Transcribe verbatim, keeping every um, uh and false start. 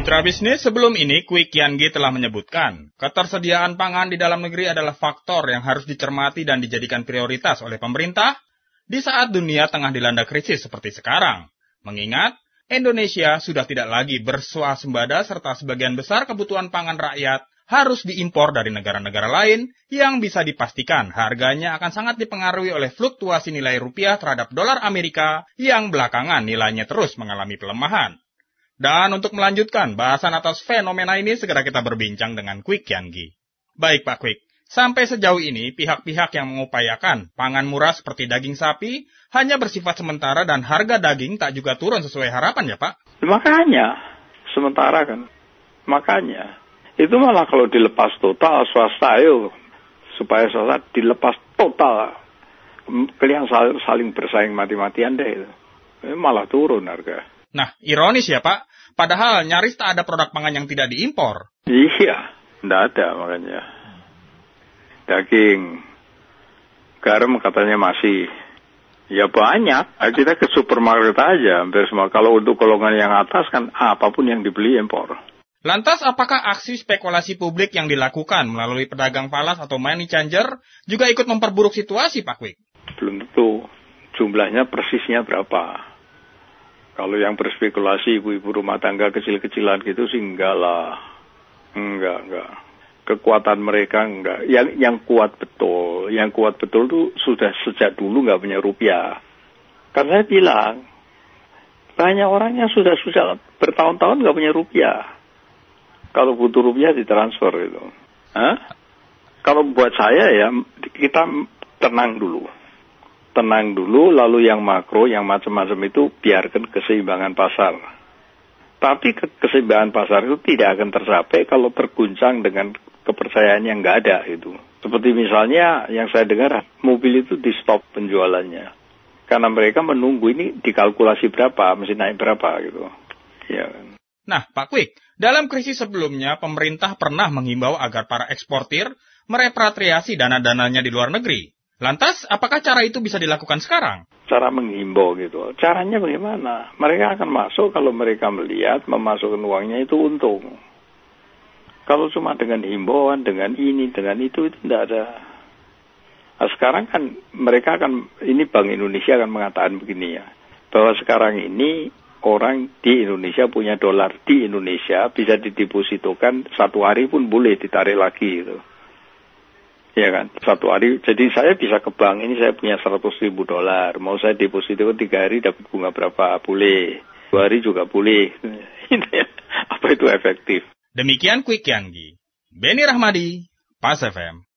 Mitra bisnis, sebelum ini Kwi Kian-gi telah menyebutkan, ketersediaan pangan di dalam negeri adalah faktor yang harus dicermati dan dijadikan prioritas oleh pemerintah di saat dunia tengah dilanda krisis seperti sekarang. Mengingat, Indonesia sudah tidak lagi berswasembada serta sebagian besar kebutuhan pangan rakyat harus diimpor dari negara-negara lain yang bisa dipastikan harganya akan sangat dipengaruhi oleh fluktuasi nilai rupiah terhadap dolar Amerika yang belakangan nilainya terus mengalami pelemahan. Dan untuk melanjutkan bahasan atas fenomena ini, segera kita berbincang dengan Kwi Kian-gi. Baik Pak Kwi, sampai sejauh ini pihak-pihak yang mengupayakan pangan murah seperti daging sapi hanya bersifat sementara dan harga daging tak juga turun sesuai harapan ya Pak? Makanya, sementara kan. Makanya. Itu malah kalau dilepas total, swasta ayo, supaya swasta dilepas total. Kalian saling bersaing mati-matian deh. Malah turun harga. Nah, ironis ya Pak, padahal nyaris tak ada produk pangan yang tidak diimpor. Iya, tidak ada makanya. Daging, garam katanya masih. Ya banyak, kita ke supermarket aja, hampir semua. Kalau untuk golongan yang atas kan apapun yang dibeli impor. Lantas apakah aksi spekulasi publik yang dilakukan melalui pedagang falas atau money changer juga ikut memperburuk situasi Pak Kwi? Belum tentu. Jumlahnya persisnya berapa. Kalau yang berspekulasi ibu-ibu rumah tangga kecil-kecilan gitu sih enggak lah. Enggak, enggak. Kekuatan mereka enggak. Yang yang kuat betul. Yang kuat betul tuh sudah sejak dulu enggak punya rupiah. Karena saya bilang, banyak orang yang sudah sudah bertahun-tahun enggak punya rupiah. Kalau butuh rupiah ditransfer itu. Hah? Kalau buat saya ya, kita tenang dulu. Tenang dulu, lalu yang makro, yang macam-macam itu biarkan keseimbangan pasar. Tapi keseimbangan pasar itu tidak akan tercapai kalau terguncang dengan kepercayaan yang nggak ada itu. Seperti misalnya yang saya dengar, mobil itu di stop penjualannya. Karena mereka menunggu ini dikalkulasi berapa, mesti naik berapa gitu. Ya. Nah, Pak Kwi, dalam krisis sebelumnya, pemerintah pernah menghimbau agar para eksportir merepatriasi dana-dananya di luar negeri. Lantas, apakah cara itu bisa dilakukan sekarang? Cara menghimbau gitu. Caranya bagaimana? Mereka akan masuk kalau mereka melihat memasukkan uangnya itu untung. Kalau cuma dengan himbauan, dengan ini, dengan itu, itu tidak ada. Nah, sekarang kan mereka akan, ini Bank Indonesia akan mengatakan begini ya, bahwa sekarang ini orang di Indonesia punya dolar di Indonesia bisa didepositokan satu hari pun boleh ditarik lagi gitu. Ya kan, satu hari. Jadi saya bisa ke bank ini saya punya seratus ribu dolar. Mau saya deposito tiga hari dapat bunga berapa? Boleh. Dua hari juga boleh. Apa itu efektif? Demikian Kwi Kian-gi. Beni Rahmadi, Pas F M.